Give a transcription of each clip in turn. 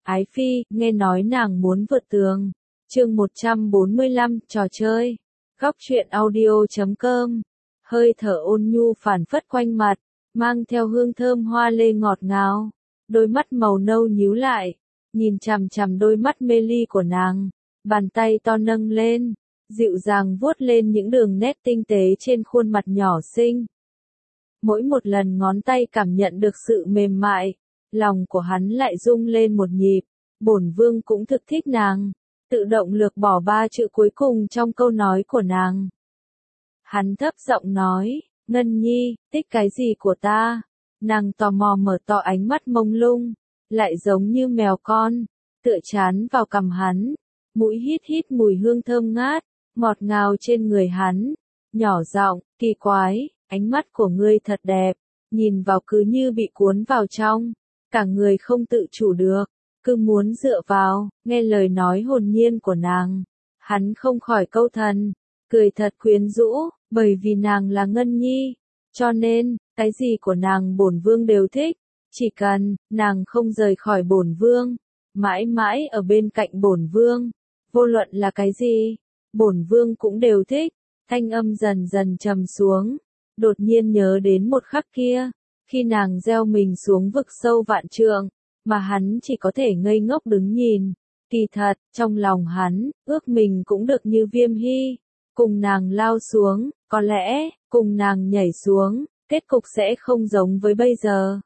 Ái Phi, nghe nói nàng muốn vượt tường. Chương 145, trò chơi. Góc truyện audio.com. Hơi thở ôn nhu phảng phất quanh mặt, mang theo hương thơm hoa lê ngọt ngào. Đôi mắt màu nâu nhíu lại, nhìn chằm chằm đôi mắt mê ly của nàng, bàn tay to nâng lên, dịu dàng vuốt lên những đường nét tinh tế trên khuôn mặt nhỏ xinh. Mỗi một lần ngón tay cảm nhận được sự mềm mại, lòng của hắn lại rung lên một nhịp. Bổn vương cũng thực thích nàng, tự động lược bỏ 3 chữ cuối cùng trong câu nói của nàng. Hắn thấp giọng nói, Ngân Nhi, thích cái gì của ta? Nàng tò mò mở to ánh mắt mông lung, lại giống như mèo con, tựa chán vào cằm hắn, mũi hít hít mùi hương thơm ngát, ngọt ngào trên người hắn, nhỏ giọng, kỳ quái, ánh mắt của ngươi thật đẹp, nhìn vào cứ như bị cuốn vào trong, cả người không tự chủ được, cứ muốn dựa vào, nghe lời nói hồn nhiên của nàng. Hắn không khỏi câu thần, cười thật quyến rũ, bởi vì nàng là Ngân Nhi, cho nên, cái gì của nàng bổn vương đều thích, chỉ cần, nàng không rời khỏi bổn vương, mãi mãi ở bên cạnh bổn vương, vô luận là cái gì, bổn vương cũng đều thích. Thanh âm dần dần trầm xuống, đột nhiên nhớ đến một khắc kia, khi nàng gieo mình xuống vực sâu vạn trượng, mà hắn chỉ có thể ngây ngốc đứng nhìn. Kỳ thật, trong lòng hắn, ước mình cũng được như Viêm Hy, cùng nàng lao xuống, có lẽ, cùng nàng nhảy xuống, kết cục sẽ không giống với bây giờ.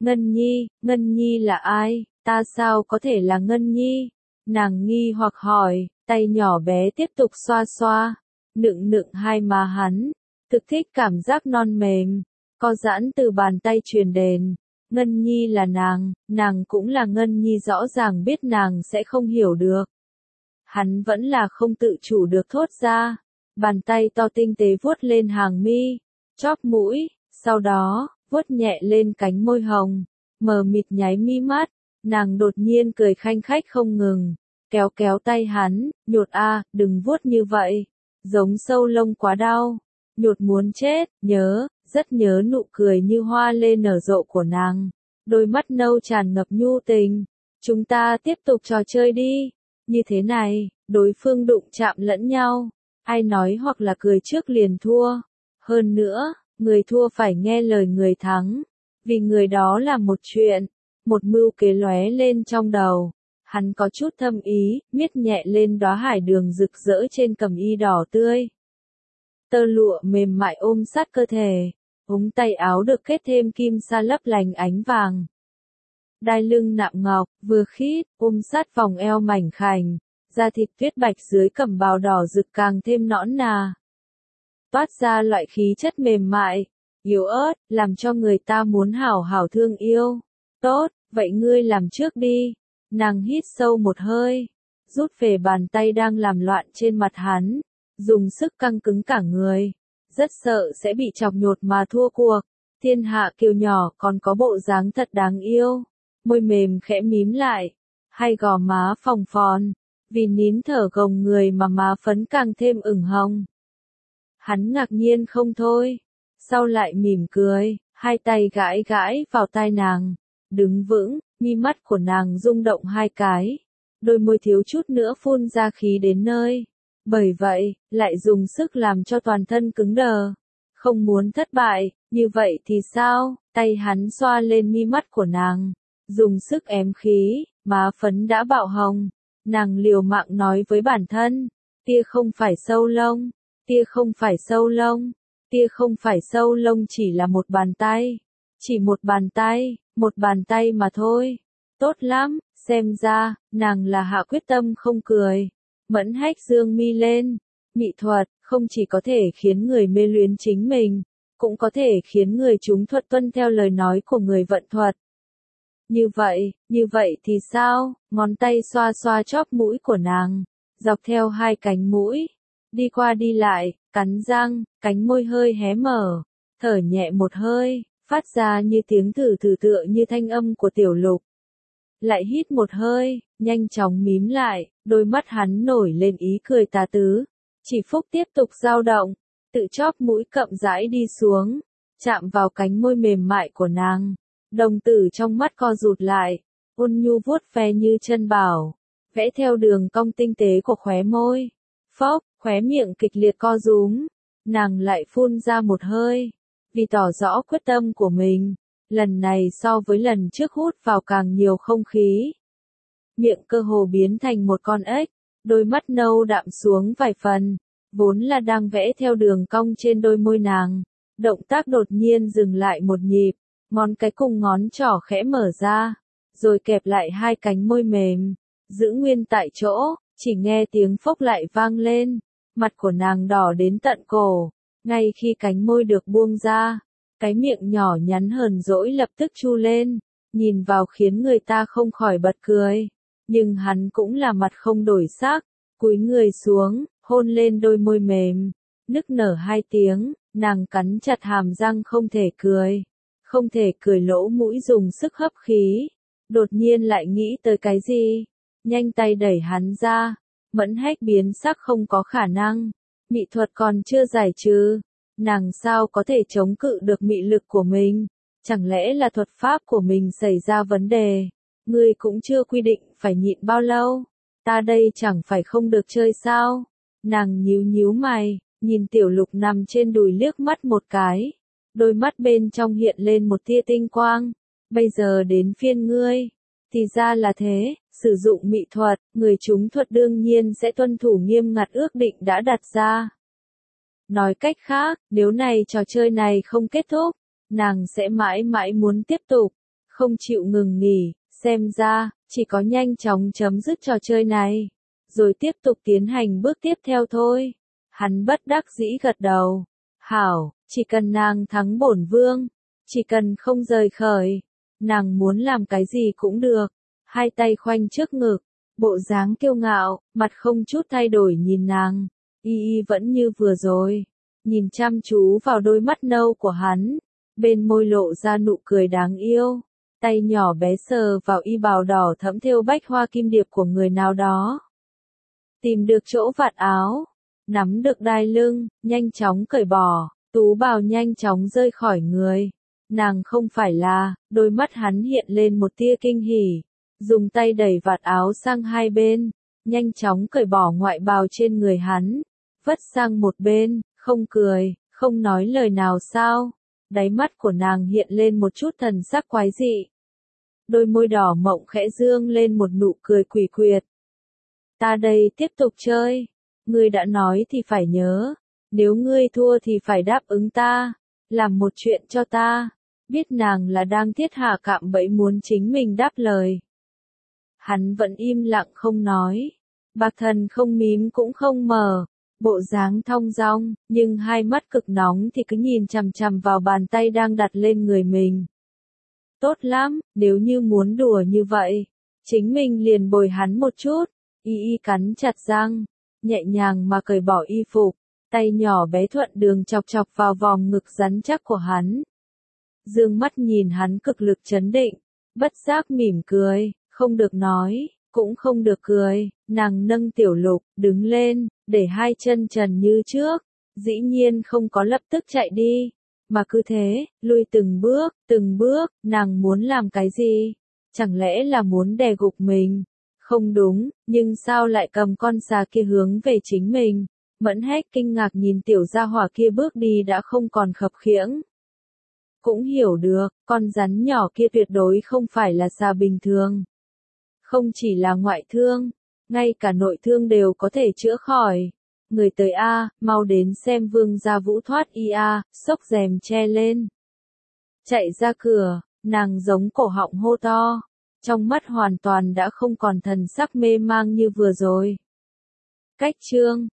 Ngân Nhi là ai, ta sao có thể là Ngân Nhi? Nàng nghi hoặc hỏi, tay nhỏ bé tiếp tục xoa xoa, nựng nựng hai má hắn, thực thích cảm giác non mềm, co giãn từ bàn tay truyền đến. Ngân Nhi là nàng cũng là Ngân Nhi, rõ ràng biết nàng sẽ không hiểu được. Hắn vẫn là không tự chủ được thốt ra, bàn tay to tinh tế vuốt lên hàng mi, chóp mũi, sau đó, vuốt nhẹ lên cánh môi hồng, mờ mịt nháy mi mắt, nàng đột nhiên cười khanh khách không ngừng, kéo kéo tay hắn, nhột a, đừng vuốt như vậy, giống sâu lông quá đau, nhột muốn chết, rất nhớ nụ cười như hoa lê nở rộ của nàng, đôi mắt nâu tràn ngập nhu tình. Chúng ta tiếp tục trò chơi đi, như thế này, đối phương đụng chạm lẫn nhau, ai nói hoặc là cười trước liền thua, hơn nữa, người thua phải nghe lời người thắng, vì người đó là một chuyện, một mưu kế lóe lên trong đầu. Hắn có chút thâm ý, miết nhẹ lên đóa hải đường rực rỡ trên cẩm y đỏ tươi. Tơ lụa mềm mại ôm sát cơ thể, ống tay áo được kết thêm kim sa lấp lánh ánh vàng. Đai lưng nạm ngọc, vừa khít, ôm sát vòng eo mảnh khảnh, da thịt tuyết bạch dưới cẩm bào đỏ rực càng thêm nõn nà. Toát ra loại khí chất mềm mại, yếu ớt, làm cho người ta muốn hảo hảo thương yêu. Tốt, vậy ngươi làm trước đi. Nàng hít sâu một hơi, rút về bàn tay đang làm loạn trên mặt hắn, dùng sức căng cứng cả người, rất sợ sẽ bị chọc nhột mà thua cuộc. Thiên hạ kiều nhỏ còn có bộ dáng thật đáng yêu, môi mềm khẽ mím lại, hai gò má phồng phòn, vì nín thở gồng người mà má phấn càng thêm ửng hồng. Hắn ngạc nhiên không thôi, sau lại mỉm cười, hai tay gãi gãi vào tai nàng, đứng vững, mi mắt của nàng rung động hai cái, đôi môi thiếu chút nữa phun ra khí đến nơi, bởi vậy, lại dùng sức làm cho toàn thân cứng đờ, không muốn thất bại, như vậy thì sao, tay hắn xoa lên mi mắt của nàng, dùng sức ém khí, má phấn đã bạo hồng, nàng liều mạng nói với bản thân, tia không phải sâu lông, tia không phải sâu lông, tia không phải sâu lông, chỉ là một bàn tay, chỉ một bàn tay mà thôi. Tốt lắm, xem ra, nàng là hạ quyết tâm không cười. Mẫn Hách dương mi lên, mỹ thuật, không chỉ có thể khiến người mê luyến chính mình, cũng có thể khiến người chúng thuật tuân theo lời nói của người vận thuật. Như vậy thì sao, ngón tay xoa xoa chóp mũi của nàng, dọc theo hai cánh mũi, đi qua đi lại, cắn răng, cánh môi hơi hé mở, thở nhẹ một hơi, phát ra như tiếng thử thử tựa như thanh âm của Tiểu Lục. Lại hít một hơi, nhanh chóng mím lại, đôi mắt hắn nổi lên ý cười tà tứ. Chỉ phúc tiếp tục dao động, tự chóp mũi chậm rãi đi xuống, chạm vào cánh môi mềm mại của nàng. Đồng tử trong mắt co rụt lại, ôn nhu vuốt ve như chân bảo, vẽ theo đường cong tinh tế của khóe môi. Phốc, khóe miệng kịch liệt co rúm, nàng lại phun ra một hơi, vì tỏ rõ quyết tâm của mình, lần này so với lần trước hút vào càng nhiều không khí. Miệng cơ hồ biến thành một con ếch, đôi mắt nâu đạm xuống vài phần, vốn là đang vẽ theo đường cong trên đôi môi nàng. Động tác đột nhiên dừng lại một nhịp, ngón cái cùng ngón trỏ khẽ mở ra, rồi kẹp lại hai cánh môi mềm, giữ nguyên tại chỗ, chỉ nghe tiếng phốc lại vang lên, mặt của nàng đỏ đến tận cổ, ngay khi cánh môi được buông ra, cái miệng nhỏ nhắn hờn dỗi lập tức chu lên, nhìn vào khiến người ta không khỏi bật cười, nhưng hắn cũng là mặt không đổi sắc, cúi người xuống, hôn lên đôi môi mềm, nức nở hai tiếng. Nàng cắn chặt hàm răng không thể cười lỗ mũi dùng sức hấp khí, đột nhiên lại nghĩ tới cái gì, nhanh tay đẩy hắn ra, Mẫn Hách biến sắc không có khả năng, mị thuật còn chưa giải trừ, nàng sao có thể chống cự được mị lực của mình, chẳng lẽ là thuật pháp của mình xảy ra vấn đề, ngươi cũng chưa quy định phải nhịn bao lâu, ta đây chẳng phải không được chơi sao, nàng nhíu mày. Nhìn Tiểu Lục nằm trên đùi liếc mắt một cái, đôi mắt bên trong hiện lên một tia tinh quang, bây giờ đến phiên ngươi, thì ra là thế, sử dụng mị thuật, người trúng thuật đương nhiên sẽ tuân thủ nghiêm ngặt ước định đã đặt ra. Nói cách khác, nếu trò chơi này không kết thúc, nàng sẽ mãi mãi muốn tiếp tục, không chịu ngừng nghỉ, xem ra, chỉ có nhanh chóng chấm dứt trò chơi này, rồi tiếp tục tiến hành bước tiếp theo thôi. Hắn bất đắc dĩ gật đầu. Hảo, chỉ cần nàng thắng bổn vương, chỉ cần không rời khỏi, nàng muốn làm cái gì cũng được. Hai tay khoanh trước ngực, bộ dáng kiêu ngạo, mặt không chút thay đổi nhìn nàng. Y vẫn như vừa rồi, nhìn chăm chú vào đôi mắt nâu của hắn, bên môi lộ ra nụ cười đáng yêu. Tay nhỏ bé sờ vào y bào đỏ thẫm thêu bách hoa kim điệp của người nào đó. Tìm được chỗ vạt áo. Nắm được đai lưng, nhanh chóng cởi bỏ, tú bào nhanh chóng rơi khỏi người. Nàng không phải là, đôi mắt hắn hiện lên một tia kinh hỉ, dùng tay đẩy vạt áo sang hai bên, nhanh chóng cởi bỏ ngoại bào trên người hắn, vất sang một bên, không cười, không nói lời nào sao. Đáy mắt của nàng hiện lên một chút thần sắc quái dị. Đôi môi đỏ mộng khẽ dương lên một nụ cười quỷ quyệt. Ta đây tiếp tục chơi. Ngươi đã nói thì phải nhớ, nếu ngươi thua thì phải đáp ứng ta, làm một chuyện cho ta, biết nàng là đang thiết hạ cạm bẫy muốn chính mình đáp lời. Hắn vẫn im lặng không nói, Bạc Thần không mím cũng không mở, bộ dáng thong dong, nhưng hai mắt cực nóng thì cứ nhìn chằm chằm vào bàn tay đang đặt lên người mình. Tốt lắm, nếu như muốn đùa như vậy, chính mình liền bồi hắn một chút, y cắn chặt răng. Nhẹ nhàng mà cởi bỏ y phục, tay nhỏ bé thuận đường chọc chọc vào vòng ngực rắn chắc của hắn. Dương mắt nhìn hắn cực lực trấn định, bất giác mỉm cười, không được nói, cũng không được cười, nàng nâng Tiểu Lục, đứng lên, để hai chân trần như trước, dĩ nhiên không có lập tức chạy đi, mà cứ thế, lui từng bước, nàng muốn làm cái gì? Chẳng lẽ là muốn đè gục mình? Không đúng, nhưng sao lại cầm con xà kia hướng về chính mình? Mẫn Hách kinh ngạc nhìn tiểu gia hỏa kia bước đi đã không còn khập khiễng. Cũng hiểu được, con rắn nhỏ kia tuyệt đối không phải là xà bình thường. Không chỉ là ngoại thương, ngay cả nội thương đều có thể chữa khỏi. Người tới a, mau đến xem vương gia vũ thoát xốc rèm che lên. Chạy ra cửa, nàng giống cổ họng hô to. Trong mắt hoàn toàn đã không còn thần sắc mê mang như vừa rồi. Cách chương